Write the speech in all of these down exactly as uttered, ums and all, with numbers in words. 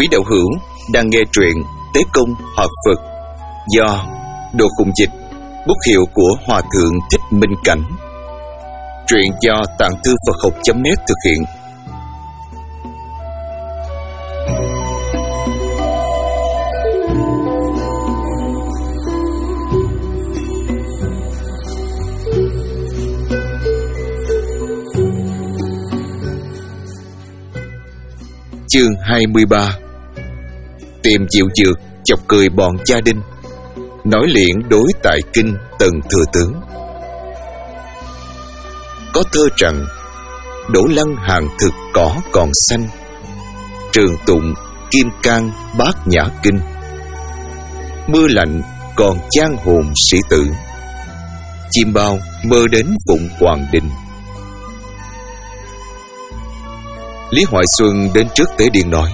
Quý đạo hữu đang nghe truyện Tế Công Học Phật do Đồ Khùng Dịch, bút hiệu của Hòa Thượng Thích Minh Cảnh. Truyện do Tạng Thư Phật Học chấm net thực hiện. Chương hai mươi ba. Tìm diệu dược chọc cười bọn gia đình, nói liễn đối tại kinh Tần Thừa Tướng. Có thơ rằng: đổ lăng hàng thực cỏ còn xanh, trường tụng kim cang bát nhã kinh, mưa lạnh còn chan hồn sĩ tử, chim bao mơ đến phụng hoàng đình. Lý Hoài Xuân đến trước Tế Điền nói: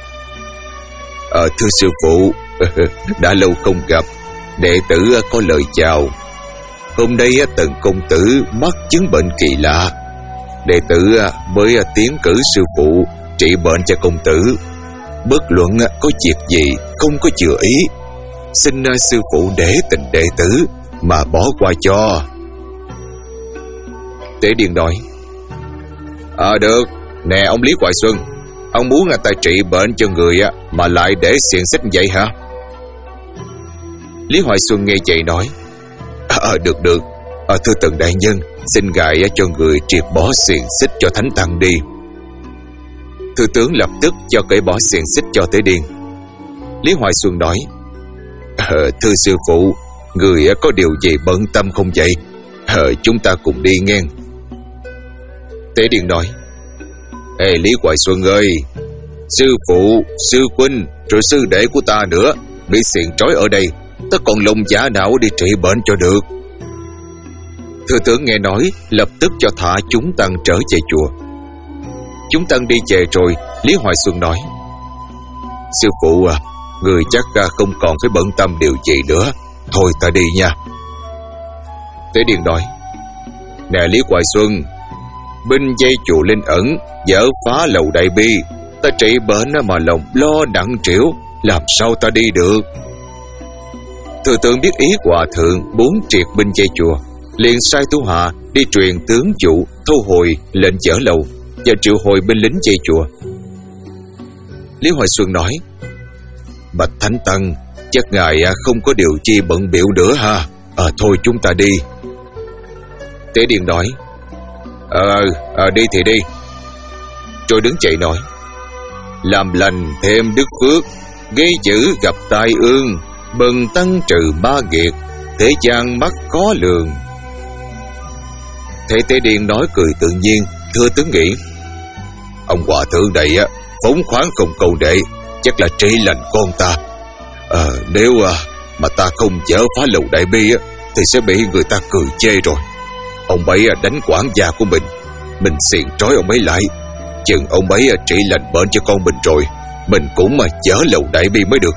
Ờ thưa sư phụ, đã lâu không gặp, đệ tử có lời chào. Hôm nay Tần công tử mắc chứng bệnh kỳ lạ, đệ tử mới tiến cử sư phụ trị bệnh cho công tử. Bất luận có việc gì không có chừa ý, xin sư phụ để tình đệ tử mà bỏ qua cho. Tế Điền nói: Ờ được. Nè ông Lý Hoài Xuân, ông muốn ta trị bệnh cho người mà lại để xiềng xích vậy hả? Lý Hoài Xuân nghe vậy nói: Ờ à, được được à, thưa Tần đại nhân, xin gài cho người triệt bỏ xiềng xích cho thánh tăng đi. Thư tướng lập tức cho cởi bỏ xiềng xích cho Tế Điền. Lý Hoài Xuân nói: à, Thưa sư phụ, người có điều gì bận tâm không vậy? À, chúng ta cùng đi nghe. Tế Điền nói: Ê Lý Hoài Xuân ơi, sư phụ, sư huynh, rồi sư đệ của ta nữa bị xiềng trói ở đây, ta còn lòng dạ nào đi trị bệnh cho được. Thừa tướng nghe nói, lập tức cho thả chúng tăng trở về chùa. Chúng tăng đi về rồi, Lý Hoài Xuân nói: Sư phụ à, người chắc không còn phải bận tâm điều gì nữa, thôi ta đi nha. Tế Điền nói: Nè Lý Hoài Xuân, binh dây chùa Linh Ẩn, dở phá lầu đại bi, ta trị bệnh mà lòng lo nặng trĩu, làm sao ta đi được? Thừa tướng biết ý hòa thượng muốn triệt binh dây chùa, liền sai thủ hạ đi truyền tướng dụ thu hồi lệnh dở lầu và triệu hồi binh lính dây chùa. Lý Hoài Xuân nói: Bạch Thánh Tăng, chắc ngài không có điều chi bận biểu nữa ha? À, thôi chúng ta đi. Tế Điền nói: Ờ, à, đi thì đi. Rồi đứng dậy nói: Làm lành thêm đức phước, gây dữ gặp tai ương, bần tăng trừ ma nghiệt, thế gian mắc khó lường. Thế Tế Điền nói cười tự nhiên. Thưa tướng nghĩ: Ông hòa thượng này á, phóng khoáng không cầu đệ, chắc là trị lành con ta. Ờ, nếu à, mà ta không chở phá lầu đại bi á, thì sẽ bị người ta cười chê rồi. Ông ấy đánh quản gia của mình, mình xiềng trói ông ấy lại, chừng ông ấy trị lành bệnh cho con mình rồi, mình cũng mà chở lầu đại bi mới được.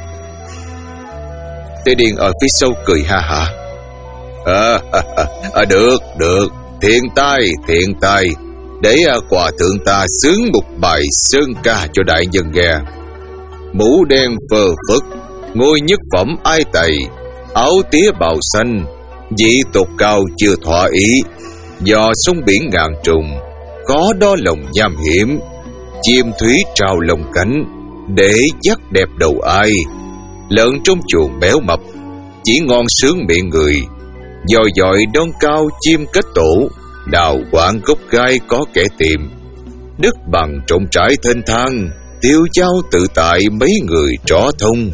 Tế Điền ở phía sau cười ha hả: à, à, à, à, được, được, thiện tai, thiện tai, để hòa thượng ta sướng một bài sơn ca cho đại nhân nghe. Mũ đen phờ phất, ngôi nhất phẩm ai tày, áo tía bào xanh, dị tột cao chưa thỏa ý, do sông biển ngàn trùng, có đo lòng nham hiểm, chim thúy trao lòng cánh, để dắt đẹp đầu ai. Lợn trong chuồng béo mập, chỉ ngon sướng miệng người, dòi dòi đón cao chim kết tổ, đào quảng gốc gai có kẻ tìm. Đất bằng trống trải thênh thang, tiêu dao tự tại mấy người rõ thông.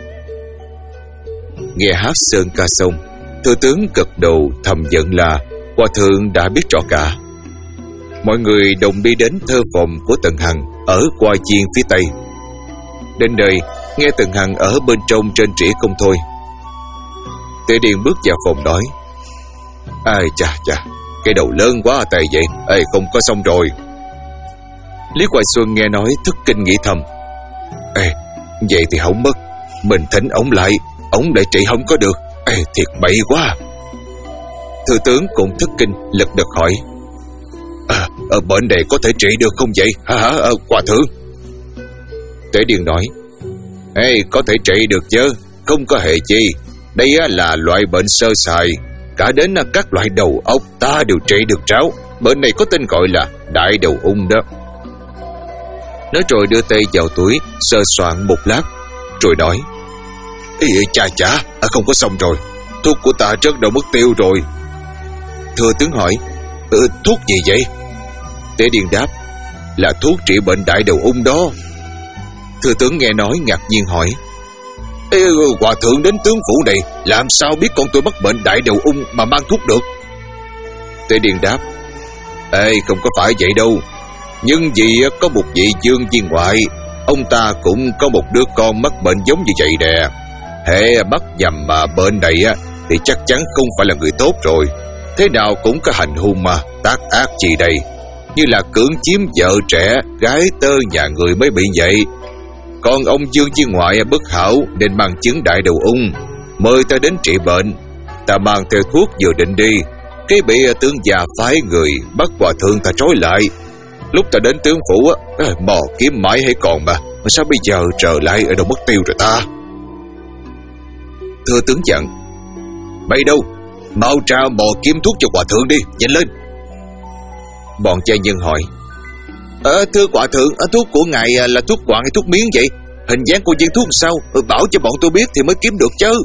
Nghe hát sơn ca xong, thừa tướng gật đầu thầm giận là hòa thượng đã biết rõ cả. Mọi người đồng đi đến thơ phòng của Tần Hằng ở qua chiên phía tây. Đến nơi, nghe Tần Hằng ở bên trong trên trĩ không thôi. Tế Điền bước vào phòng nói: Ai chà chà, cái đầu lớn quá tay vậy, ê không có xong rồi. Lý Hoài Xuân nghe nói thất kinh nghĩ thầm: Ê, vậy thì không mất, mình thỉnh ổng lại, ổng lại trị không có được, ê thiệt bậy quá. Thừa tướng cũng thất kinh lật đật hỏi: À, ở bệnh này có thể trị được không vậy hả, hả hòa thượng? Tế Điền nói: Ê, có thể trị được chứ, không có hề chi. Đây là loại bệnh sơ sài, cả đến các loại đầu óc ta đều trị được ráo. Bệnh này có tên gọi là đại đầu ung đó. Nói rồi đưa tay vào túi sờ soạn một lát, rồi nói: Ê, chà chà, không có xong rồi, thuốc của ta rất đâu mất tiêu rồi. Thừa tướng hỏi: ừ, thuốc gì vậy? Tế Điền đáp: là thuốc trị bệnh đại đầu ung đó. Thừa tướng nghe nói ngạc nhiên hỏi: Ê, hòa thượng đến tướng phủ này làm sao biết con tôi mắc bệnh đại đầu ung mà mang thuốc được? Tế Điền đáp: Ê, không có phải vậy đâu. Nhưng vì có một vị dương viên ngoại, ông ta cũng có một đứa con mắc bệnh giống như vậy nè. Hệ mắc nhầm mà bệnh này thì chắc chắn không phải là người tốt rồi. Thế nào cũng có hành hung mà tác ác gì đây, như là cưỡng chiếm vợ trẻ, gái tơ nhà người mới bị vậy. Còn ông dương viên ngoại bất hảo nên mang chứng đại đầu ung, mời ta đến trị bệnh. Ta mang theo thuốc vừa định đi, cái bị tướng già phái người bắt hòa thượng ta trói lại. Lúc ta đến tướng phủ á, mò kiếm mãi hay còn mà, mà sao bây giờ trở lại ở đâu mất tiêu rồi ta? Thừa tướng dặn: Mày đâu, mau ra mò kiếm thuốc cho hòa thượng đi, nhanh lên. Bọn trai nhân hỏi: Ờ, thưa hòa thượng, thuốc của ngài là thuốc quặng hay thuốc miếng vậy? Hình dáng của viên thuốc sao? Bảo cho bọn tôi biết thì mới kiếm được chứ.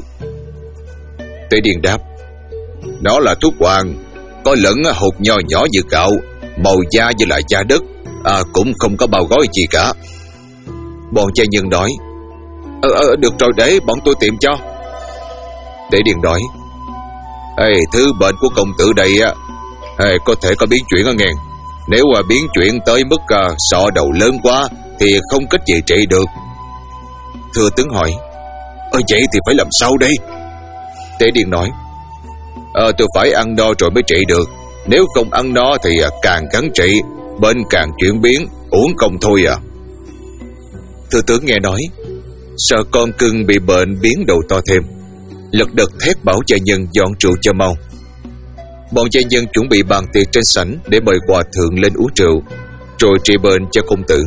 Tế Điền đáp: Nó là thuốc quặng, có lẫn hột nho nhỏ như gạo, màu da như lại da đất, à, cũng không có bao gói gì cả. Bọn trai nhân nói: ờ, ờ, được rồi, để bọn tôi tìm cho. Tế Điền nói: Ê, thứ bệnh của công tử đây á, ê, có thể có biến chuyển á nghe. Nếu mà biến chuyển tới mức à, sọ đầu lớn quá thì không cách gì trị được. Thừa tướng hỏi: Ờ, vậy thì phải làm sao đây? Tế Điền nói: Ờ, tôi phải ăn no rồi mới trị được. Nếu không ăn no thì à, càng gắng trị, bệnh càng chuyển biến, uổng công thôi à. Thừa tướng nghe nói, sợ con cưng bị bệnh biến đầu to thêm, lật đật thét bảo gia nhân dọn rượu cho mau. Bọn gia nhân chuẩn bị bàn tiệc trên sảnh để mời hòa thượng lên uống rượu, rồi trị bệnh cho công tử.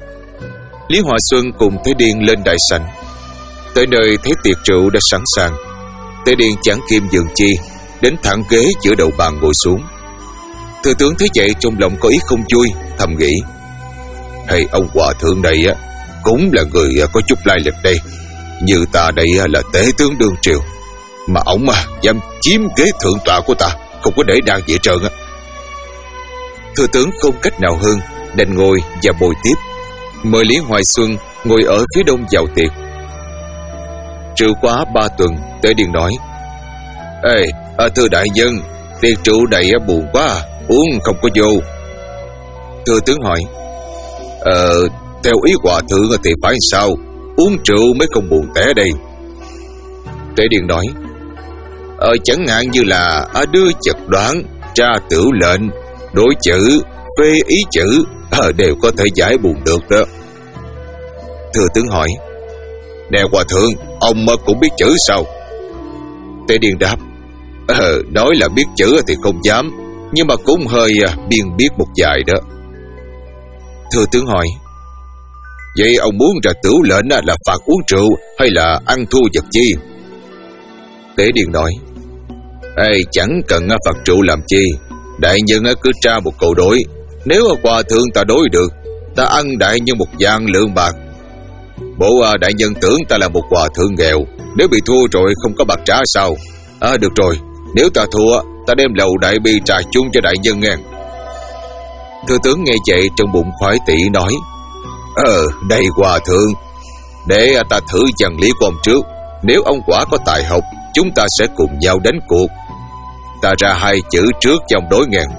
Lý Hòa Xuân cùng Thế Điền lên đại sảnh. Tới nơi thấy tiệc rượu đã sẵn sàng, Thế Điền chẳng kim nhường chi, đến thẳng ghế giữa đầu bàn ngồi xuống. Thừa tướng thấy vậy trong lòng có ý không vui, thầm nghĩ: Hay ông hòa thượng này á, cũng là người có chút lai lịch đây. Như ta đây là tế tướng đương triều, mà ổng mà dám chiếm ghế thượng tọa của ta, không có để đang dễ trơn á. Thừa tướng không cách nào hơn, đành ngồi và bồi tiếp, mời Lý Hoài Xuân ngồi ở phía đông vào tiệc. Rượu quá ba tuần, Tế Điền nói: Ê, à, thưa đại nhân, tiệc rượu này buồn quá, uống không có vô. Thừa tướng hỏi: Ờ, theo ý hòa thượng thì phải sao? Uống rượu mới không buồn tẻ đây. Tế Điền nói: Ờ, chẳng hạn như là à, đưa chật đoán, tra tử lệnh, đối chữ, phê ý chữ, à, đều có thể giải buồn được đó. Thừa tướng hỏi: Nè hòa thượng, ông cũng biết chữ sao? Tế Điền đáp: Ờ, nói là biết chữ thì không dám, nhưng mà cũng hơi à, biên biết một vài đó. Thừa tướng hỏi: Vậy ông muốn ra tửu lệnh là phạt uống rượu hay là ăn thua vật chi? Tế Điền nói: Ê, chẳng cần phạt rượu làm chi. Đại nhân cứ tra một câu đối, nếu hòa thượng ta đối được, ta ăn đại nhân một vạn lượng bạc. Bộ đại nhân tưởng ta là một hòa thượng nghèo, nếu bị thua rồi không có bạc trả sao? À, được rồi, nếu ta thua, ta đem lầu đại bi trà chung cho đại nhân nghe. Thừa tướng nghe vậy trong bụng khoái tỉ nói: Ờ, đây hòa thượng, để ta thử dần lý của ông trước. Nếu ông quả có tài học, chúng ta sẽ cùng nhau đánh cuộc. Ta ra hai chữ trước cho ông đối nghe.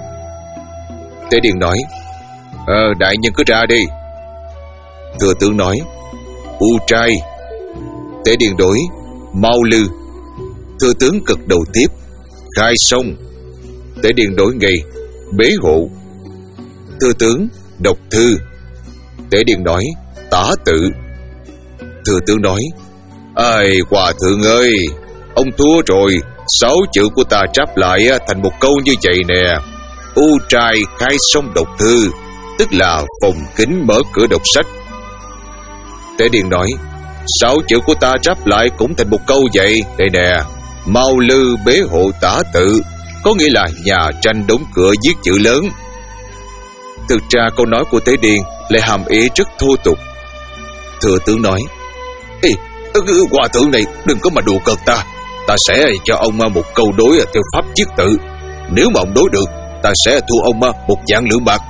Tế Điền nói: Ờ, đại nhân cứ ra đi. Thừa tướng nói: U trai. Tế Điền đối: Mau lư. Thừa tướng cực đầu tiếp: Khai sông. Tế Điền đối ngay: Bế hộ. Thừa tướng: Đọc thư. Tế Điền nói: Tả tự. Thừa tướng nói: Ai, hòa thượng ơi, ông thua rồi. Sáu chữ của ta tráp lại thành một câu như vậy nè: U trai khai sông đọc thư, tức là phòng kính mở cửa đọc sách. Tế Điền nói: Sáu chữ của ta ráp lại cũng thành một câu vậy. Đây nè: Mau lư bế hộ tả tự, có nghĩa là nhà tranh đóng cửa viết chữ lớn. Thực ra câu nói của Tế Điền lại hàm ý rất thô tục. Thừa tướng nói: Ê, hòa thượng này đừng có mà đùa cợt ta. Ta sẽ cho ông một câu đối theo pháp chiết tự. Nếu mà ông đối được, ta sẽ thua ông một vạn lượng bạc.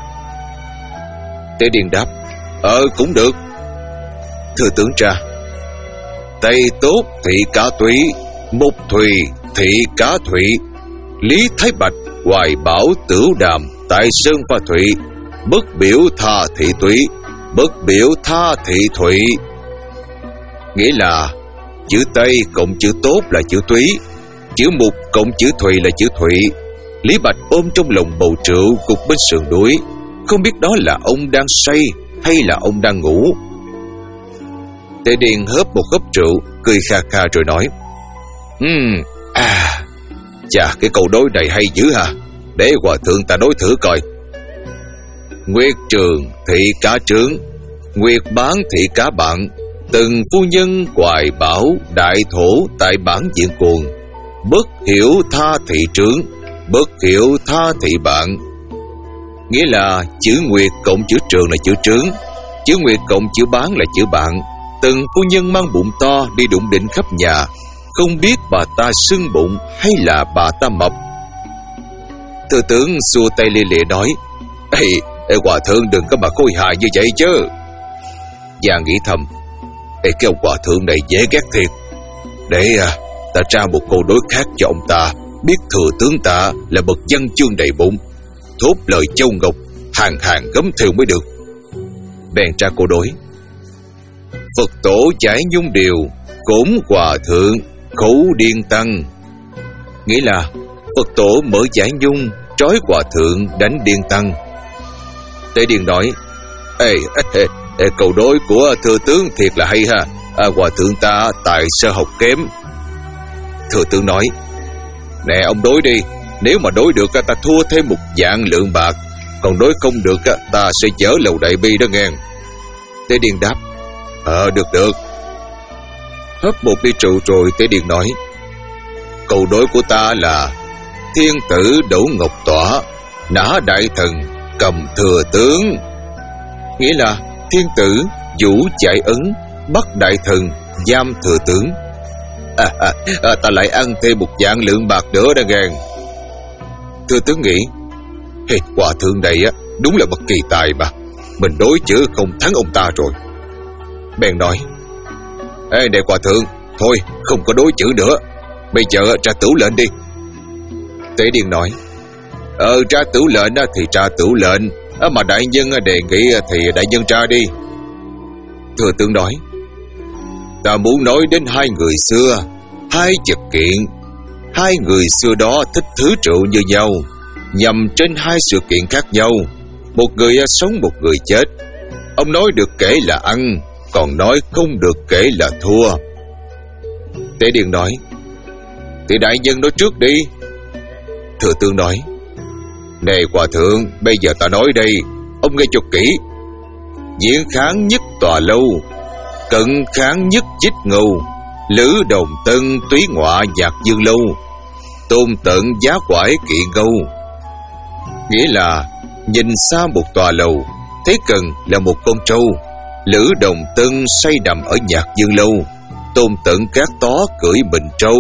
Tế Điền đáp: Ờ cũng được. Thừa tướng tra: Tây tốt thị cá Túy, Mục Thùy thị cá Thụy, Lý Thái Bạch hoài bảo Tửu Đàm tại Sơn Pha Thụy, bất biểu tha thị Túy, bất biểu tha thị Thụy. Nghĩa là chữ Tây cộng chữ tốt là chữ Túy, chữ Mục cộng chữ Thùy là chữ Thụy. Lý Bạch ôm trong lòng bầu rượu gục bên sườn núi, không biết đó là ông đang say hay là ông đang ngủ. Tế Điền hớp một hớp rượu, cười kha kha rồi nói: Ừm, à, chà, cái câu đối này hay dữ ha. Để hòa thượng ta đối thử coi. Nguyệt trường thị cá trướng, Nguyệt bán thị cá bạn, từng phu nhân hoài bảo đại thổ tại bản diện cuồng, bất hiểu tha thị trướng, bất hiểu tha thị bạn. Nghĩa là chữ Nguyệt cộng chữ trường là chữ trướng, chữ Nguyệt cộng chữ bán là chữ bạn. Từng phu nhân mang bụng to đi đụng đỉnh khắp nhà, không biết bà ta sưng bụng hay là bà ta mập. Thừa tướng xua tay lia lịa nói: Ê, ê hòa thượng đừng có mà khôi hài như vậy chứ. Và nghĩ thầm: Ê, cái ông hòa thượng này dễ ghét thiệt. Để à, ta tra một câu đối khác cho ông ta biết thừa tướng ta là bậc văn chương đầy bụng, thốt lời châu ngọc, hàng hàng gấm theo mới được. Bèn tra câu đối: Phật tổ giải nhung điều, cổn hòa thượng khẩu điên tăng. Nghĩa là Phật tổ mở giải nhung, trói hòa thượng đánh điên tăng. Tế Điền nói: Ê, ê, ê câu đối của thừa tướng thiệt là hay ha. À, hòa thượng ta tài sơ học kém. Thừa tướng nói: Nè ông đối đi, nếu mà đối được ta thua thêm một vạn lượng bạc, còn đối không được ta sẽ chở lầu đại bi đó nghe. Tế Điền đáp: Ờ được được. Hớp một ly rượu rồi Tế Điền nói: Câu đối của ta là thiên tử đổ ngọc tỏa, nã đại thần cầm thừa tướng. Nghĩa là thiên tử vũ chạy ấn, bắt đại thần giam thừa tướng. À, à, à, ta lại ăn thêm một vạn lượng bạc nữa đã ghen. Thừa tướng nghĩ: Hey, hòa thượng này á đúng là bất kỳ tài mà, mình đối chữ không thắng ông ta rồi. Bèn nói: Ê này hòa thượng, thôi không có đối chữ nữa, bây giờ tra tửu lệnh đi. Tế Điền nói: Ờ tra tửu lệnh thì tra tửu lệnh, mà đại nhân đề nghị thì đại nhân tra đi. Thừa tướng nói: Ta muốn nói đến hai người xưa, hai vật kiện. Hai người xưa đó thích thứ rượu như nhau, nhằm trên hai sự kiện khác nhau. Một người sống, một người chết. Ông nói được kể là ăn, còn nói không được kể là thua. Tế Điền nói: Thì đại nhân nói trước đi. Thừa tướng nói: Này hòa thượng, bây giờ ta nói đây, ông nghe cho kỹ. Diễn kháng nhất tòa lâu, cận kháng nhất chích ngưu, lữ đồng tân túy ngọa nhạc dương lâu, tôn tận giá quải kỵ ngâu. Nghĩa là nhìn xa một tòa lầu, thấy gần là một con trâu. Lữ đồng tân say nằm ở nhạc dương lâu, tôn tận cát tó cưỡi mình trâu.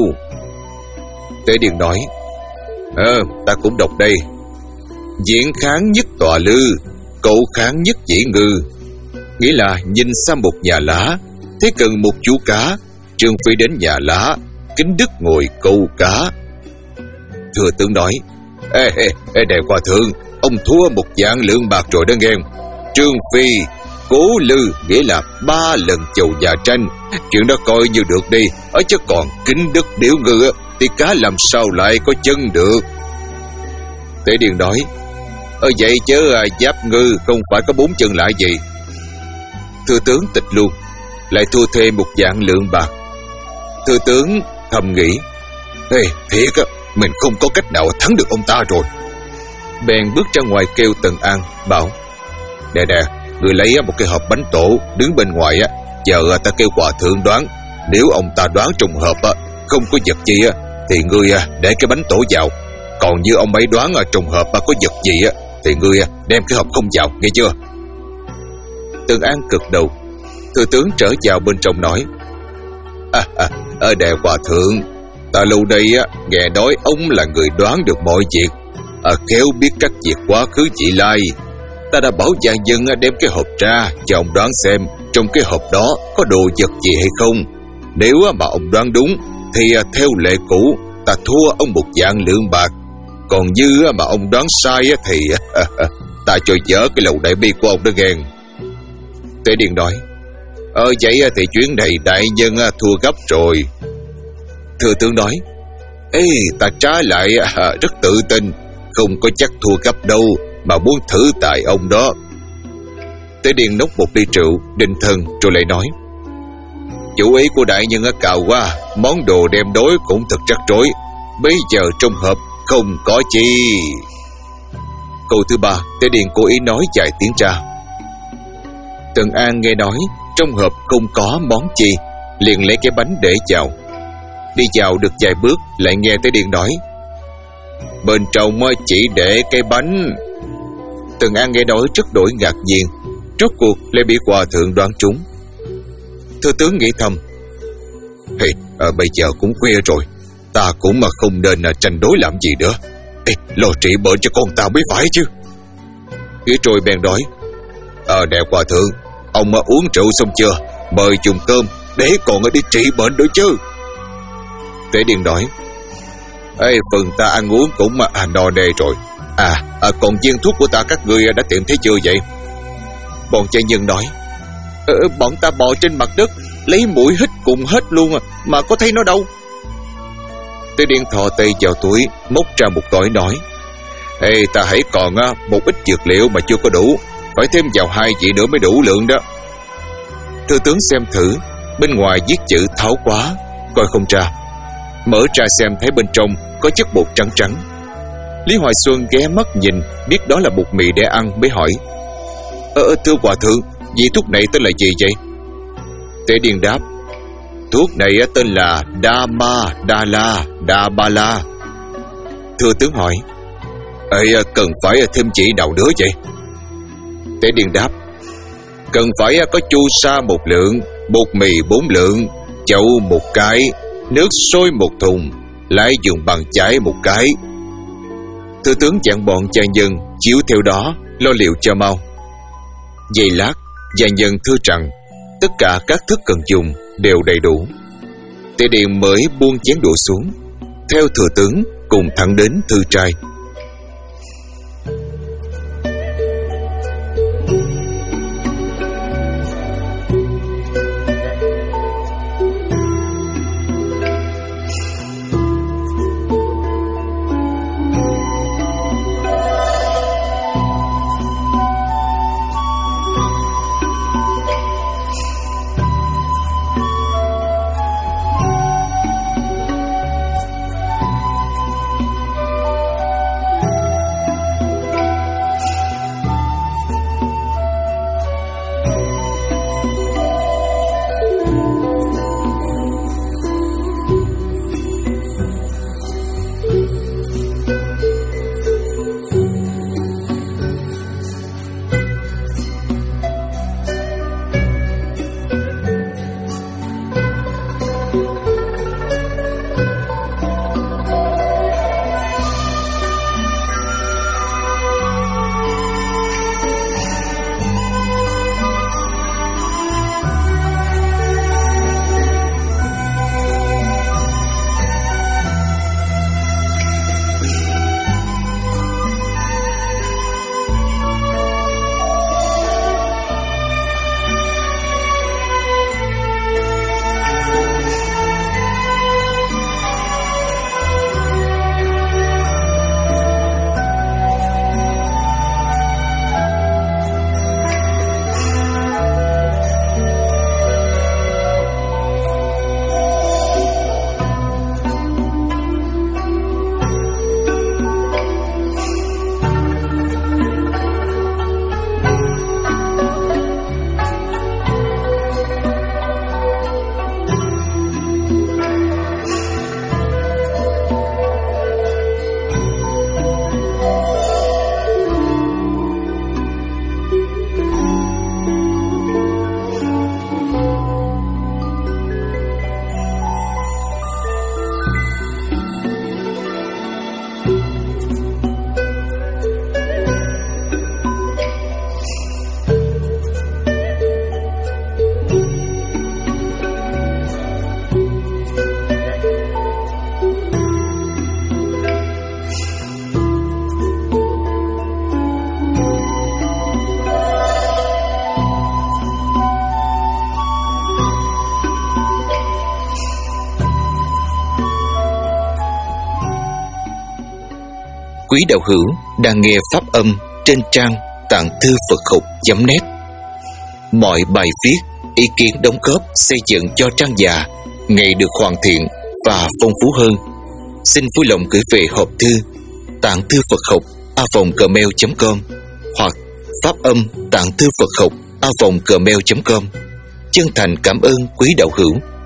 Tế Điền nói: Ờ, ta cũng đọc đây. Diễn kháng nhất tòa lư, cậu kháng nhất dĩ ngư. Nghĩa là nhìn xa một nhà lá, thấy cần một chú cá. Trương Phi đến nhà lá, kính đức ngồi câu cá. Thừa tướng nói: Ê, ê, ê đại hòa thượng, ông thua một vạn lượng bạc rồi đó nghe. Trương Phi cố lư nghĩa là ba lần chầu nhà tranh, chuyện đó coi như được đi. Ở chứ còn kính đức điểu ngư thì cá làm sao lại có chân được. Tế Điền nói: Ờ vậy chứ à, giáp ngư không phải có bốn chân lại gì. Thừa tướng tịch luôn, lại thua thêm một vạn lượng bạc. Thừa tướng thầm nghĩ: Ê thiệt á, mình không có cách nào thắng được ông ta rồi. Bèn bước ra ngoài kêu Tần An bảo: Nè nè, người lấy một cái hộp bánh tổ đứng bên ngoài á, giờ ta kêu hòa thượng đoán. Nếu ông ta đoán trùng hợp không có vật gì thì ngươi để cái bánh tổ vào. Còn như ông ấy đoán trùng hợp có vật gì thì ngươi đem cái hộp không vào, nghe chưa? Tường An cực đầu. Thừa tướng trở vào bên trong nói: À, à, ở Đại Hòa Thượng, ta lâu đây nghe nói ông là người đoán được mọi việc, à, khéo biết các việc quá khứ vị lai. Ta đã bảo gia dân đem cái hộp ra cho ông đoán xem trong cái hộp đó có đồ vật gì hay không. Nếu mà ông đoán đúng thì theo lệ cũ ta thua ông một vạn lượng bạc. Còn như mà ông đoán sai thì ta cho dỡ cái lầu đại bi của ông đó ghen. Tế Điền nói: Ờ vậy thì chuyến này đại nhân thua gấp rồi. Thừa tướng nói: Ê, ta trái lại rất tự tin, không có chắc thua gấp đâu, mà muốn thử tại ông đó. Tế Điền nốc một ly rượu định thần rồi lại nói: Chủ ý của đại nhân cao quá, món đồ đem đối cũng thật rắc rối. Bây giờ trong hộp không có chi. Câu thứ ba, Tế Điền cố ý nói vài tiếng ra. Tần An nghe nói trong hộp không có món chi, liền lấy cái bánh để vào. Đi vào được vài bước lại nghe Tế Điền nói: Bên trong chỉ để cái bánh. Tần An nghe nói rất đổi ngạc nhiên, rốt cuộc lại bị hòa thượng đoán trúng. Thừa tướng nghĩ thầm: Hey, à, bây giờ cũng khuya rồi, ta cũng mà không nên à, tranh đối làm gì nữa. Ê, lo trị bệnh cho con ta mới phải chứ. Phía trôi bèn nói: Ờ, à, Đại Hòa Thượng, ông mà uống rượu xong chưa? Mời dùng cơm để còn đi trị bệnh nữa chứ. Tế Điền nói: Ê, phần ta ăn uống cũng mà à, no nê rồi. À, à, còn viên thuốc của ta các ngươi đã tìm thấy chưa vậy? Bọn cha nhân nói: ờ, Bọn ta bò trên mặt đất, lấy mũi hít cùng hết luôn à, mà có thấy nó đâu. Tế Điền thò tay vào túi, móc ra một gói nói: Ê, ta hãy còn á, một ít dược liệu mà chưa có đủ, phải thêm vào hai vị nữa mới đủ lượng đó. Thừa tướng xem thử, bên ngoài viết chữ tháo quá, coi không ra. Mở ra xem thấy bên trong có chất bột trắng trắng. Lý Hoài Xuân ghé mắt nhìn, biết đó là bột mì để ăn, mới hỏi: Ờ, thưa Hòa Thượng, vị thuốc này tên là gì vậy? Tế Điền đáp: Thuốc này tên là Dama Dala Dabala. Thừa tướng hỏi: Ê, cần phải thêm chỉ nào nữa vậy? Tế Điền đáp: Cần phải có chu sa một lượng, bột mì bốn lượng, chậu một cái, nước sôi một thùng, lại dùng bằng chải một cái. Thừa tướng dặn bọn gia nhân chiếu theo đó, lo liệu cho mau. Giây lát, gia nhân thưa rằng tất cả các thức cần dùng đều đầy đủ. Tế Điền mới buông chén đũa xuống, theo thừa tướng cùng thẳng đến thư trai. quý đạo hữu đang nghe pháp âm trên trang tạng thư Phật học chấm net. Mọi bài viết, ý kiến đóng góp xây dựng cho trang già ngày được hoàn thiện và phong phú hơn, xin vui lòng gửi về hộp thư tạng thư Phật học a vòng gmail chấm com hoặc pháp âm tạng thư Phật học a vòng gmail chấm com. Chân thành cảm ơn quý đạo hữu.